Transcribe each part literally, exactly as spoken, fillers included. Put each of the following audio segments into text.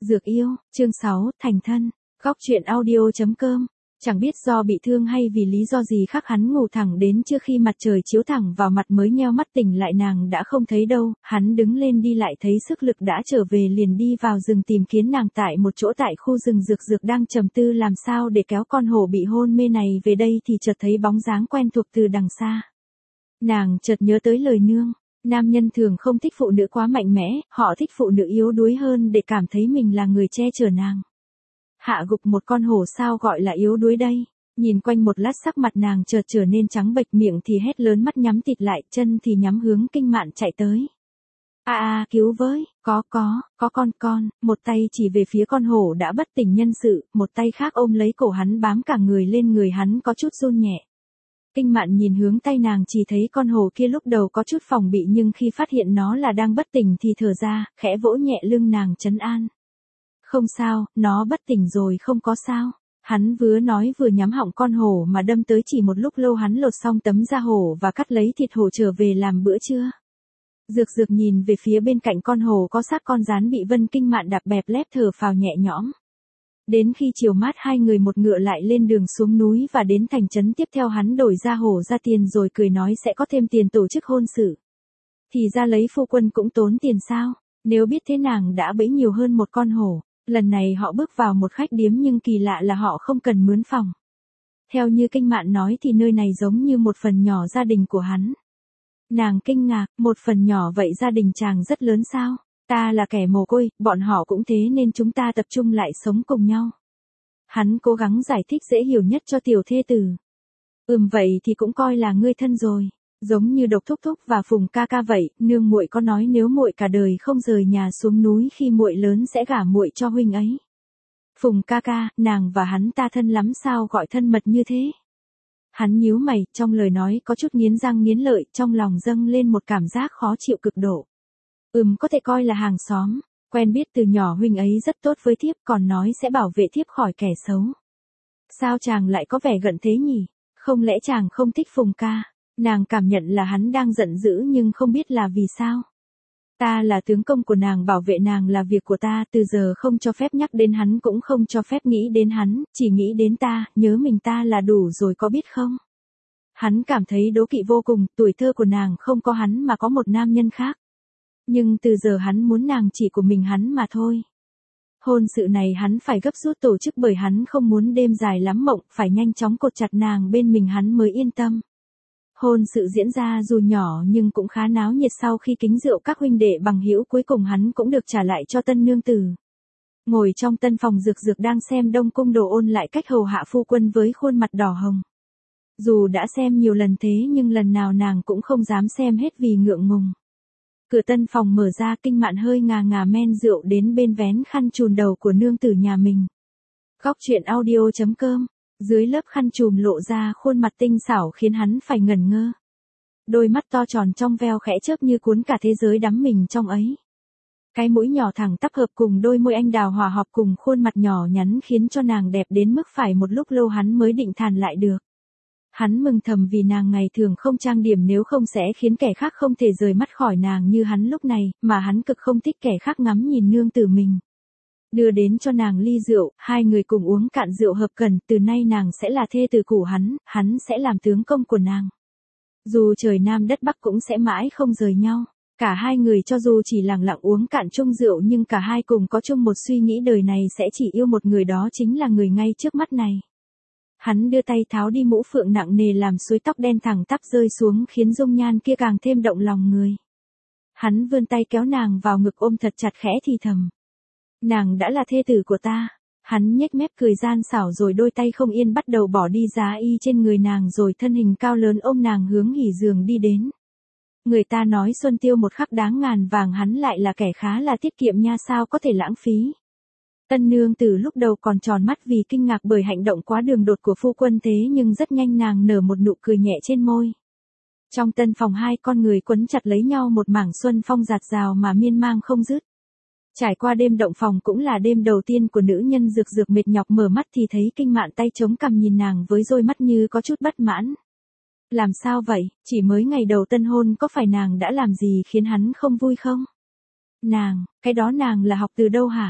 Dược yêu, chương sáu, thành thân. Góc truyện audio.com. Chẳng biết do bị thương hay vì lý do gì khác hắn ngủ thẳng đến trước khi mặt trời chiếu thẳng vào mặt mới nheo mắt tỉnh lại nàng đã không thấy đâu, hắn đứng lên đi lại thấy sức lực đã trở về liền đi vào rừng tìm kiếm nàng tại một chỗ tại khu rừng dược dược đang trầm tư làm sao để kéo con hổ bị hôn mê này về đây thì chợt thấy bóng dáng quen thuộc từ đằng xa. Nàng chợt nhớ tới lời nương. Nam nhân thường không thích phụ nữ quá mạnh mẽ, họ thích phụ nữ yếu đuối hơn để cảm thấy mình là người che chở nàng. Hạ gục một con hổ sao gọi là yếu đuối đây? Nhìn quanh một lát sắc mặt nàng chợt trở nên trắng bệch, miệng thì hét lớn, mắt nhắm tịt lại, chân thì nhắm hướng Kinh Mạn chạy tới. A a, cứu với, có có, có con con, một tay chỉ về phía con hổ đã bất tỉnh nhân sự, một tay khác ôm lấy cổ hắn bám cả người lên người hắn có chút run nhẹ. Kinh Mạn nhìn hướng tay nàng chỉ thấy con hổ kia lúc đầu có chút phòng bị nhưng khi phát hiện nó là đang bất tỉnh thì thở ra, khẽ vỗ nhẹ lưng nàng trấn an. Không sao, nó bất tỉnh rồi không có sao. Hắn vừa nói vừa nhắm họng con hổ mà đâm tới, chỉ một lúc lâu hắn lột xong tấm da hổ và cắt lấy thịt hổ trở về làm bữa trưa. Dược dược nhìn về phía bên cạnh con hổ có xác con rán bị Vân Kinh Mạn đạp bẹp lép thở phào nhẹ nhõm. Đến khi chiều mát hai người một ngựa lại lên đường xuống núi và đến thành trấn tiếp theo, hắn đổi ra hổ ra tiền rồi cười nói sẽ có thêm tiền tổ chức hôn sự. Thì ra lấy phu quân cũng tốn tiền sao? Nếu biết thế nàng đã bẫy nhiều hơn một con hổ. Lần này họ bước vào một khách điếm nhưng kỳ lạ là họ không cần mướn phòng. Theo như Kinh Mạn nói thì nơi này giống như một phần nhỏ gia đình của hắn. Nàng kinh ngạc, một phần nhỏ vậy gia đình chàng rất lớn sao? Ta là kẻ mồ côi, bọn họ cũng thế nên chúng ta tập trung lại sống cùng nhau. Hắn cố gắng giải thích dễ hiểu nhất cho tiểu thê tử. Ừm vậy thì cũng coi là ngươi thân rồi. Giống như Độc Thúc Thúc và Phùng ca ca vậy, nương muội có nói nếu muội cả đời không rời nhà xuống núi khi muội lớn sẽ gả muội cho huynh ấy. Phùng ca ca, nàng và hắn ta thân lắm sao gọi thân mật như thế? Hắn nhíu mày, trong lời nói có chút nghiến răng nghiến lợi, trong lòng dâng lên một cảm giác khó chịu cực độ. Ừm có thể coi là hàng xóm, quen biết từ nhỏ, huynh ấy rất tốt với thiếp còn nói sẽ bảo vệ thiếp khỏi kẻ xấu. Sao chàng lại có vẻ giận thế nhỉ? Không lẽ chàng không thích Phùng ca? Nàng cảm nhận là hắn đang giận dữ nhưng không biết là vì sao. Ta là tướng công của nàng, bảo vệ nàng là việc của ta, từ giờ không cho phép nhắc đến hắn cũng không cho phép nghĩ đến hắn, chỉ nghĩ đến ta, nhớ mình ta là đủ rồi có biết không? Hắn cảm thấy đố kỵ vô cùng, tuổi thơ của nàng không có hắn mà có một nam nhân khác. Nhưng từ giờ hắn muốn nàng chỉ của mình hắn mà thôi. Hôn sự này hắn phải gấp rút tổ chức bởi hắn không muốn đêm dài lắm mộng, phải nhanh chóng cột chặt nàng bên mình hắn mới yên tâm. Hôn sự diễn ra dù nhỏ nhưng cũng khá náo nhiệt, sau khi kính rượu các huynh đệ bằng hữu cuối cùng hắn cũng được trả lại cho tân nương tử. Ngồi trong tân phòng, Dược Dược đang xem Đông Cung Đồ ôn lại cách hầu hạ phu quân với khuôn mặt đỏ hồng. Dù đã xem nhiều lần thế nhưng lần nào nàng cũng không dám xem hết vì ngượng ngùng. Cửa tân phòng mở ra, Kinh Mạn hơi ngà ngà men rượu đến bên vén khăn chùm đầu của nương tử nhà mình. Góc truyện audio.com. Dưới lớp khăn chùm lộ ra khuôn mặt tinh xảo khiến hắn phải ngẩn ngơ. Đôi mắt to tròn trong veo khẽ chớp như cuốn cả thế giới đắm mình trong ấy. Cái mũi nhỏ thẳng tắp hợp cùng đôi môi anh đào hòa hợp cùng khuôn mặt nhỏ nhắn khiến cho nàng đẹp đến mức phải một lúc lâu hắn mới định thần lại được. Hắn mừng thầm vì nàng ngày thường không trang điểm, nếu không sẽ khiến kẻ khác không thể rời mắt khỏi nàng như hắn lúc này, mà hắn cực không thích kẻ khác ngắm nhìn nương tử mình. Đưa đến cho nàng ly rượu, hai người cùng uống cạn rượu hợp cần, từ nay nàng sẽ là thê tử của hắn, hắn sẽ làm tướng công của nàng. Dù trời Nam đất Bắc cũng sẽ mãi không rời nhau. Cả hai người cho dù chỉ lặng lặng uống cạn chung rượu nhưng cả hai cùng có chung một suy nghĩ, đời này sẽ chỉ yêu một người, đó chính là người ngay trước mắt này. Hắn đưa tay tháo đi mũ phượng nặng nề làm suối tóc đen thẳng tắp rơi xuống khiến dung nhan kia càng thêm động lòng người. Hắn vươn tay kéo nàng vào ngực ôm thật chặt, khẽ thì thầm. Nàng đã là thê tử của ta. Hắn nhếch mép cười gian xảo rồi đôi tay không yên bắt đầu bỏ đi giá y trên người nàng, rồi thân hình cao lớn ôm nàng hướng hỉ giường đi đến. Người ta nói xuân tiêu một khắc đáng ngàn vàng, hắn lại là kẻ khá là tiết kiệm nha, sao có thể lãng phí. Tân nương tử lúc đầu còn tròn mắt vì kinh ngạc bởi hành động quá đường đột của phu quân, thế nhưng rất nhanh nàng nở một nụ cười nhẹ trên môi. Trong tân phòng hai con người quấn chặt lấy nhau, một mảng xuân phong rạt rào mà miên man không dứt. Trải qua đêm động phòng cũng là đêm đầu tiên của nữ nhân. Dược Dược mệt nhọc mở mắt thì thấy Kinh Mạn tay chống cằm nhìn nàng với đôi mắt như có chút bất mãn. Làm sao vậy, chỉ mới ngày đầu tân hôn có phải nàng đã làm gì khiến hắn không vui không? Nàng, cái đó nàng là học từ đâu hả?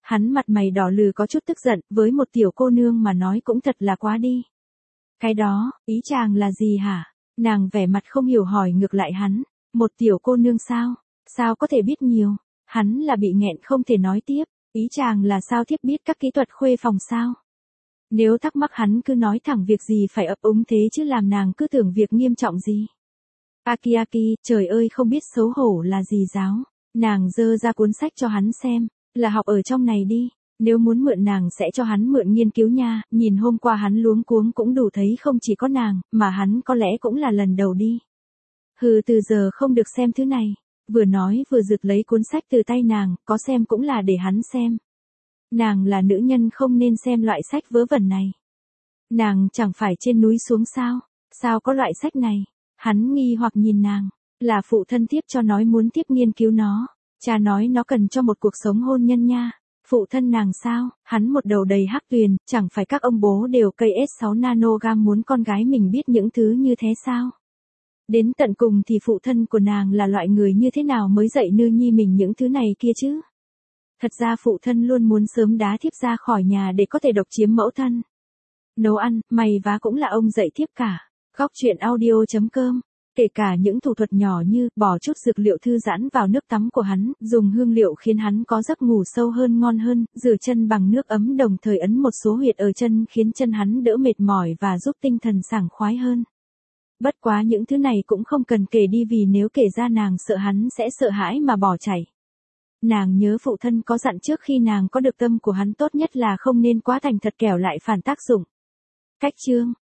Hắn mặt mày đỏ lừ có chút tức giận, với một tiểu cô nương mà nói cũng thật là quá đi. Cái đó, ý chàng là gì hả? Nàng vẻ mặt không hiểu hỏi ngược lại hắn, một tiểu cô nương sao? Sao có thể biết nhiều? Hắn là bị nghẹn không thể nói tiếp, ý chàng là sao thiếp biết các kỹ thuật khuê phòng sao? Nếu thắc mắc hắn cứ nói thẳng việc gì phải ấp úng thế chứ làm nàng cứ tưởng việc nghiêm trọng gì. Aki Aki, trời ơi không biết xấu hổ là gì giáo. Nàng dơ ra cuốn sách cho hắn xem, là học ở trong này đi, nếu muốn mượn nàng sẽ cho hắn mượn nghiên cứu nha, nhìn hôm qua hắn luống cuống cũng đủ thấy không chỉ có nàng, mà hắn có lẽ cũng là lần đầu đi. Hừ từ giờ không được xem thứ này, vừa nói vừa giật lấy cuốn sách từ tay nàng, có xem cũng là để hắn xem. Nàng là nữ nhân không nên xem loại sách vớ vẩn này. Nàng chẳng phải trên núi xuống sao, sao có loại sách này, hắn nghi hoặc nhìn nàng. Là phụ thân tiếp cho nói muốn tiếp nghiên cứu nó. Cha nói nó cần cho một cuộc sống hôn nhân nha. Phụ thân nàng sao? Hắn một đầu đầy hắc tuyền, chẳng phải các ông bố đều cây ét sáu nanogam muốn con gái mình biết những thứ như thế sao? Đến tận cùng thì phụ thân của nàng là loại người như thế nào mới dạy nữ nhi mình những thứ này kia chứ? Thật ra phụ thân luôn muốn sớm đá thiếp ra khỏi nhà để có thể độc chiếm mẫu thân. Nấu ăn, mày vá cũng là ông dạy thiếp cả. Góc truyện audio chấm com. Kể cả những thủ thuật nhỏ như bỏ chút dược liệu thư giãn vào nước tắm của hắn, dùng hương liệu khiến hắn có giấc ngủ sâu hơn ngon hơn, rửa chân bằng nước ấm đồng thời ấn một số huyệt ở chân khiến chân hắn đỡ mệt mỏi và giúp tinh thần sảng khoái hơn. Bất quá những thứ này cũng không cần kể đi vì nếu kể ra nàng sợ hắn sẽ sợ hãi mà bỏ chạy. Nàng nhớ phụ thân có dặn trước khi nàng có được tâm của hắn tốt nhất là không nên quá thành thật kẻo lại phản tác dụng. Cách chương